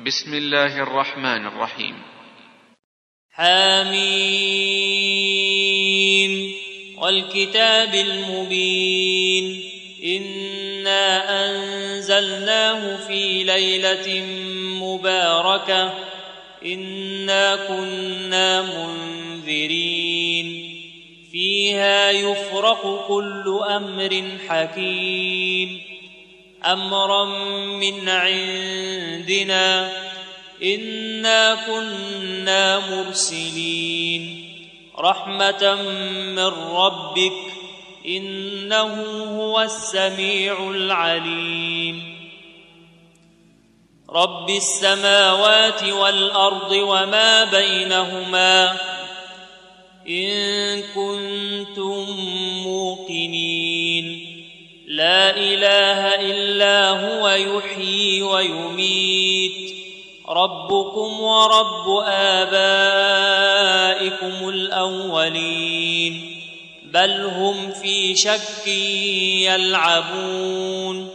بسم الله الرحمن الرحيم. حميم والكتاب المبين إنا أنزلناه في ليلة مباركة إنا كنا منذرين فيها يفرق كل أمر حكيم أمرا من عندنا إنا كنا مرسلين رحمة من ربك إنه هو السميع العليم رب السماوات والأرض وما بينهما إن كنتم موقنين لا إله إلا هو يحيي ويميت ربكم ورب آبائكم الأولين بل هم في شك يلعبون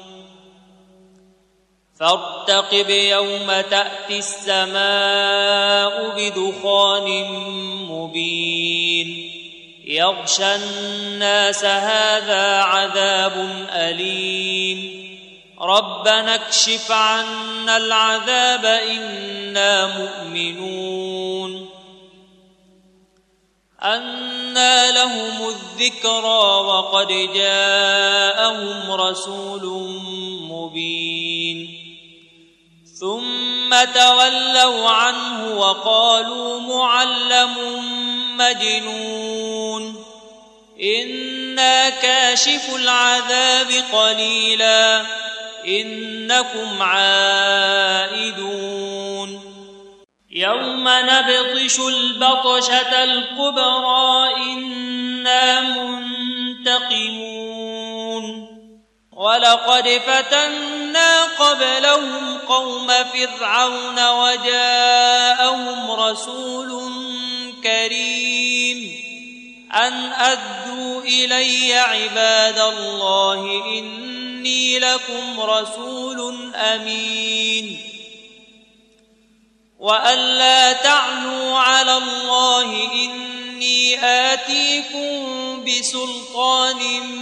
فارتقب يوم تأتي السماء بدخان مبين يغشى الناس هذا عذاب أليم ربنا اكشف عنا العذاب إنا مؤمنون أنى لهم الذكرى وقد جاءهم رسول مبين ثم تولوا عنه وقالوا معلم مجنون إنا كاشف العذاب قليلا إنكم عائدون يوم نبطش البطشة الكبرى إنا منتقمون ولقد فتنا قبلهم قوم فرعون وجاءهم رسول كريم أن أدوا إلي عباد الله إني لكم رسول أمين وأن لا تعلوا على الله إني آتيكم بسلطان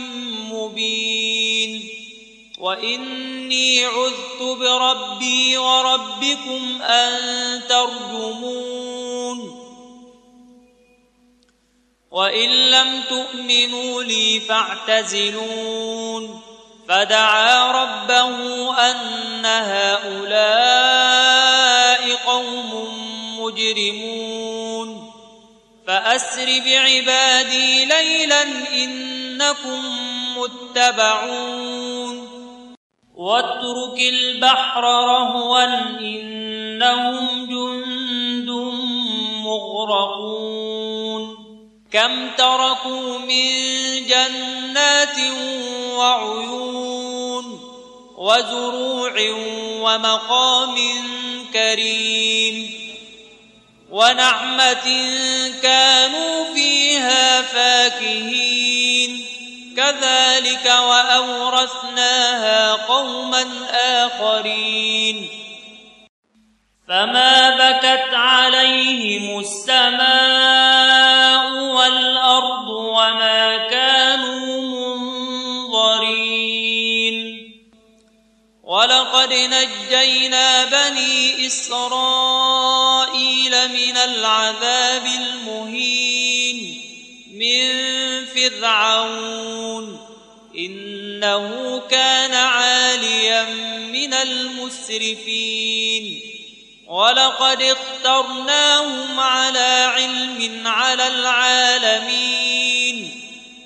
مبين وإني عذت بربي وربكم أن ترجمون وإن لم تؤمنوا لي فاعتزلون فدعا ربه أن هؤلاء قوم مجرمون فأسر بعبادي ليلا إنكم متبعون واترك البحر رهوا إنهم جند مغرقون كم تركوا من جنات وعيون وزروع ومقام كريم ونعمة كانوا فيها فاكهين كذلك وأورثناها قوما آخرين فما بكت عليهم السماء والأرض وما كانوا منظرين ولقد نجينا بني إسرائيل من العذاب المهين من فرعون إنه كان عاليا من المسرفين ولقد اخترناهم على علم على العالمين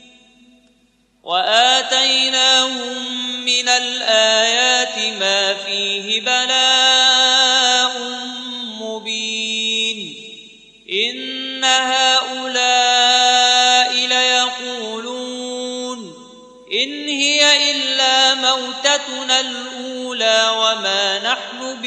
وآتيناهم من الآيات ما فيه بلاء مبين إن هؤلاء ليقولون إن هي إلا موتتنا الأولى وما نحن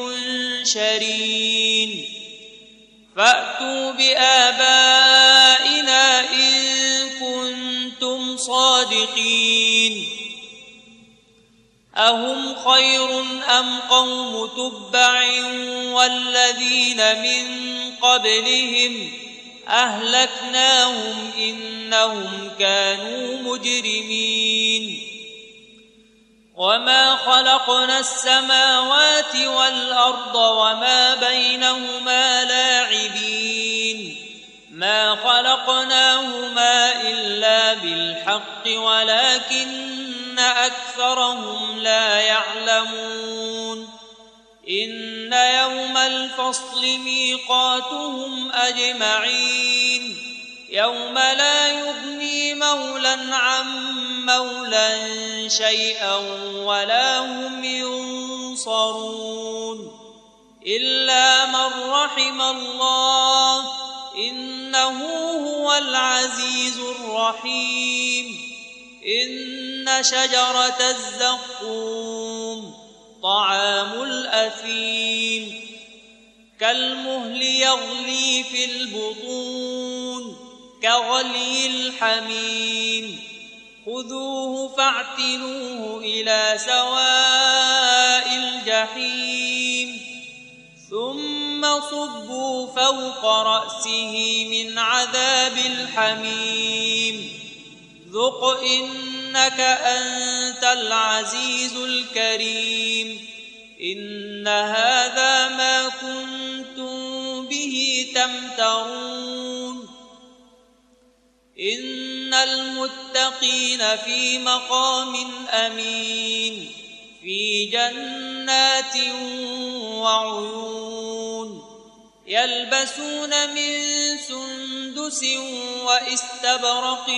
بمنشرين فأتوا بآبائنا إن كنتم صادقين أهم خير أم قوم تبع والذين من قبلهم أهلكناهم إنهم كانوا مجرمين وما خلقنا السماوات والأرض وما بينهما لاعبين ما خلقناهما إلا بالحق ولكن أكثرهم لا يعلمون إن يوم الفصل ميقاتهم أجمعين يوم لا يغني مولى عن مولى شيئا ولا هم ينصرون إلا من رحم الله إنه هو العزيز الرحيم إن شجرة الزقوم طعام الأثيم كالمهل يغلي في البطون كغلي الحميم خذوه فاعتلوه إلى سواء الجحيم ثم صبوا فوق رأسه من عذاب الحميم ذق إنك أنت العزيز الكريم إن هذا ما كنتم به تمترون إن المتقين في مقام أمين في جنات وعيون يلبسون من سندس واستبرق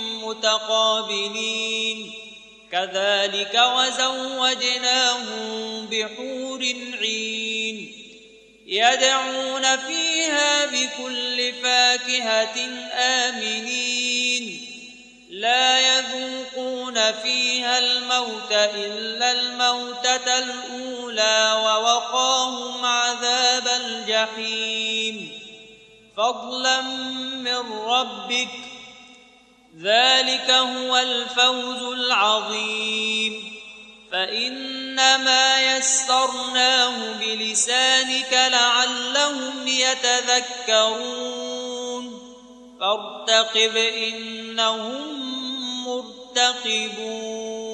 متقابلين كذلك وزوجناهم بحور عين يدعون فيها بكل فاكهة آمنين لا يذوقون فيها الموت إلا الموتة الأولى ووقاهم عذاب الجحيم فضلا من ربك ذلك هو الفوز العظيم فإنما يسرناه بلسانك لعلهم يتذكرون فارتقب إنهم مرتقبون